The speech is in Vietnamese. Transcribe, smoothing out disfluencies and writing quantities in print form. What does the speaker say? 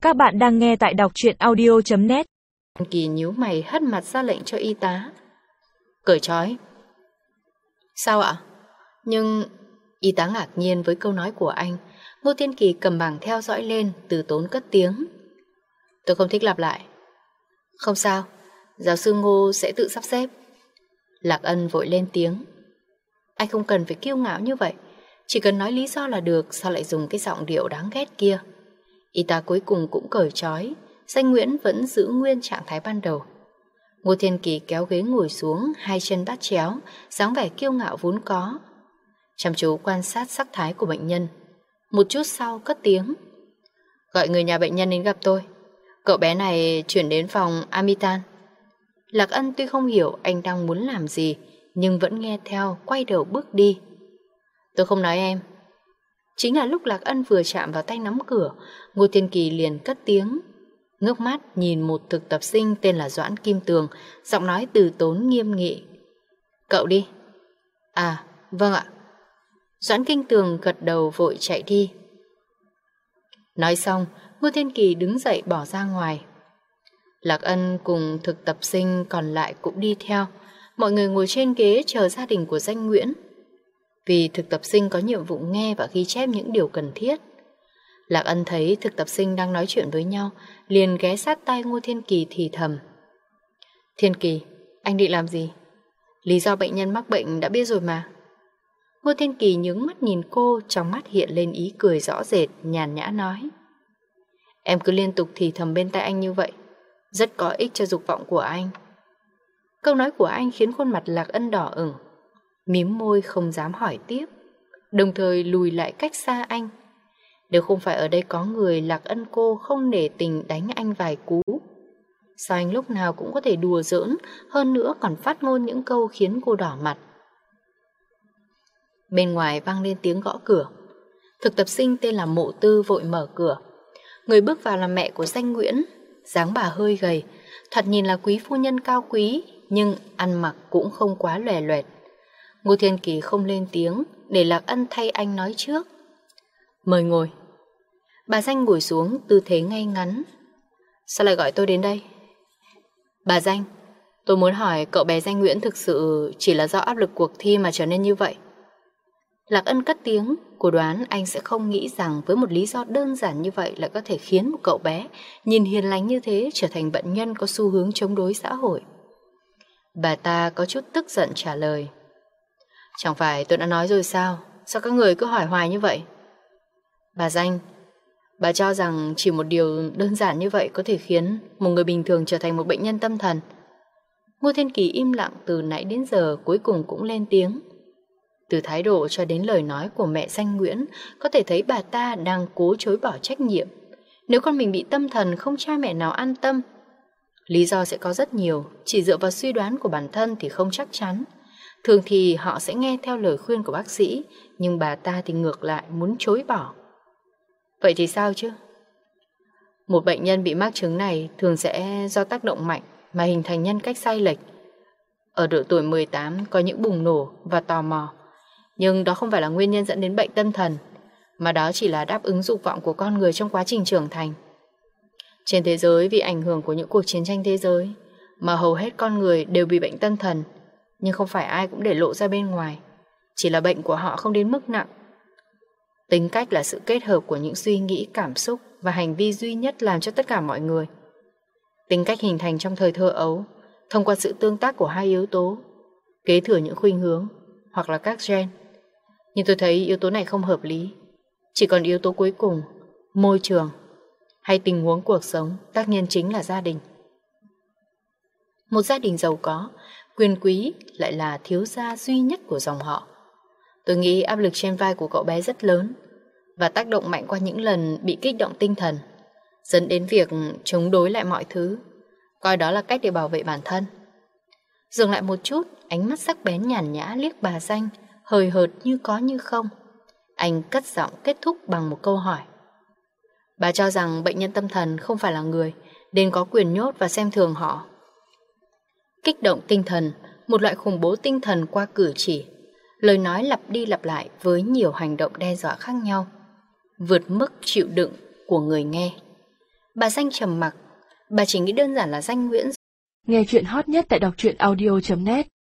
Các bạn đang nghe tại đọc truyện audio.net. Kỳ nhíu mày hất mặt ra lệnh cho y tá. Cởi trói. Sao ạ? Nhưng y tá ngạc nhiên với câu nói của anh. Ngô Thiên Kỳ cầm bảng theo dõi lên, từ tốn cất tiếng. Tôi không thích lặp lại. Không sao, giáo sư Ngô sẽ tự sắp xếp. Lạc Ân vội lên tiếng. Anh không cần phải kiêu ngạo như vậy, chỉ cần nói lý do là được. Sao lại dùng cái giọng điệu đáng ghét kia? Y tá cuối cùng cũng cởi trói. Danh Nguyễn vẫn giữ nguyên trạng thái ban đầu. Ngô Thiên Kỳ kéo ghế ngồi xuống, hai chân bắt chéo, dáng vẻ kiêu ngạo vốn có. Chăm chú quan sát sắc thái của bệnh nhân. Một chút sau cất tiếng. Gọi người nhà bệnh nhân đến gặp tôi. Cậu bé này chuyển đến phòng Amitan. Lạc Ân tuy không hiểu anh đang muốn làm gì, nhưng vẫn nghe theo, quay đầu bước đi. Tôi không nói em. Chính là lúc Lạc Ân vừa chạm vào tay nắm cửa, Ngô Thiên Kỳ liền cất tiếng. Ngước mắt nhìn một thực tập sinh tên là Doãn Kim Tường, giọng nói từ tốn nghiêm nghị. Cậu đi. À, vâng ạ. Doãn Kim Tường gật đầu vội chạy đi. Nói xong, Ngô Thiên Kỳ đứng dậy bỏ ra ngoài. Lạc Ân cùng thực tập sinh còn lại cũng đi theo. Mọi người ngồi trên ghế chờ gia đình của Danh Nguyễn. Vì thực tập sinh có nhiệm vụ nghe và ghi chép những điều cần thiết. Lạc Ân thấy thực tập sinh đang nói chuyện với nhau, liền ghé sát tai Ngô Thiên Kỳ thì thầm. Thiên Kỳ, anh định làm gì? Lý do bệnh nhân mắc bệnh đã biết rồi mà. Ngô Thiên Kỳ nhướng mắt nhìn cô, trong mắt hiện lên ý cười rõ rệt, nhàn nhã nói. Em cứ liên tục thì thầm bên tai anh như vậy, rất có ích cho dục vọng của anh. Câu nói của anh khiến khuôn mặt Lạc Ân đỏ ửng, mím môi không dám hỏi tiếp, đồng thời lùi lại cách xa anh. Nếu không phải ở đây có người, Lạc Ân cô không nể tình đánh anh vài cú. Sao anh lúc nào cũng có thể đùa giỡn, hơn nữa còn phát ngôn những câu khiến cô đỏ mặt. Bên ngoài vang lên tiếng gõ cửa. Thực tập sinh tên là Mộ Tư vội mở cửa. Người bước vào là mẹ của Danh Nguyễn. Dáng bà hơi gầy, thoạt nhìn là quý phu nhân cao quý, nhưng ăn mặc cũng không quá lòe loẹt. Ngô Thiên Kỳ không lên tiếng, để Lạc Ân thay anh nói trước. Mời ngồi. Bà Danh ngồi xuống tư thế ngay ngắn. Sao lại gọi tôi đến đây? Bà Danh, tôi muốn hỏi cậu bé Danh Nguyễn thực sự chỉ là do áp lực cuộc thi mà trở nên như vậy? Lạc Ân cất tiếng. Cô đoán anh sẽ không nghĩ rằng với một lý do đơn giản như vậy lại có thể khiến một cậu bé nhìn hiền lành như thế trở thành bệnh nhân có xu hướng chống đối xã hội. Bà ta có chút tức giận trả lời. Chẳng phải tôi đã nói rồi sao? Sao các người cứ hỏi hoài như vậy? Bà Danh, bà cho rằng chỉ một điều đơn giản như vậy có thể khiến một người bình thường trở thành một bệnh nhân tâm thần. Ngô Thiên Kỳ im lặng từ nãy đến giờ, cuối cùng cũng lên tiếng. Từ thái độ cho đến lời nói của mẹ Danh Nguyễn, có thể thấy bà ta đang cố chối bỏ trách nhiệm. Nếu con mình bị tâm thần, không cha mẹ nào an tâm. Lý do sẽ có rất nhiều, chỉ dựa vào suy đoán của bản thân thì không chắc chắn. Thường thì họ sẽ nghe theo lời khuyên của bác sĩ, nhưng bà ta thì ngược lại muốn chối bỏ. Vậy thì sao chứ? Một bệnh nhân bị mắc chứng này thường sẽ do tác động mạnh mà hình thành nhân cách sai lệch. Ở độ tuổi 18 có những bùng nổ và tò mò, nhưng đó không phải là nguyên nhân dẫn đến bệnh tâm thần, mà đó chỉ là đáp ứng dục vọng của con người trong quá trình trưởng thành. Trên thế giới, vì ảnh hưởng của những cuộc chiến tranh thế giới mà hầu hết con người đều bị bệnh tâm thần, nhưng không phải ai cũng để lộ ra bên ngoài. Chỉ là bệnh của họ không đến mức nặng. Tính cách là sự kết hợp của những suy nghĩ, cảm xúc và hành vi duy nhất làm cho tất cả mọi người. Tính cách hình thành trong thời thơ ấu thông qua sự tương tác của hai yếu tố, kế thừa những khuynh hướng hoặc là các gen. Nhưng tôi thấy yếu tố này không hợp lý. Chỉ còn yếu tố cuối cùng, môi trường hay tình huống cuộc sống, tác nhân chính là gia đình. Một gia đình giàu có, quyền quý lại là thiếu gia duy nhất của dòng họ. Tôi nghĩ áp lực trên vai của cậu bé rất lớn và tác động mạnh qua những lần bị kích động tinh thần, dẫn đến việc chống đối lại mọi thứ, coi đó là cách để bảo vệ bản thân. Dừng lại một chút, ánh mắt sắc bén nhàn nhã liếc bà Danh, hời hợt như có như không. Anh cất giọng kết thúc bằng một câu hỏi. Bà cho rằng bệnh nhân tâm thần không phải là người, nên có quyền nhốt và xem thường họ. Kích động tinh thần, một loại khủng bố tinh thần qua cử chỉ, lời nói lặp đi lặp lại với nhiều hành động đe dọa khác nhau, vượt mức chịu đựng của người nghe. Bà Danh trầm mặc. Bà chỉ nghĩ đơn giản là Danh Nguyễn. Nghe chuyện hot nhất tại đọc truyện audio.net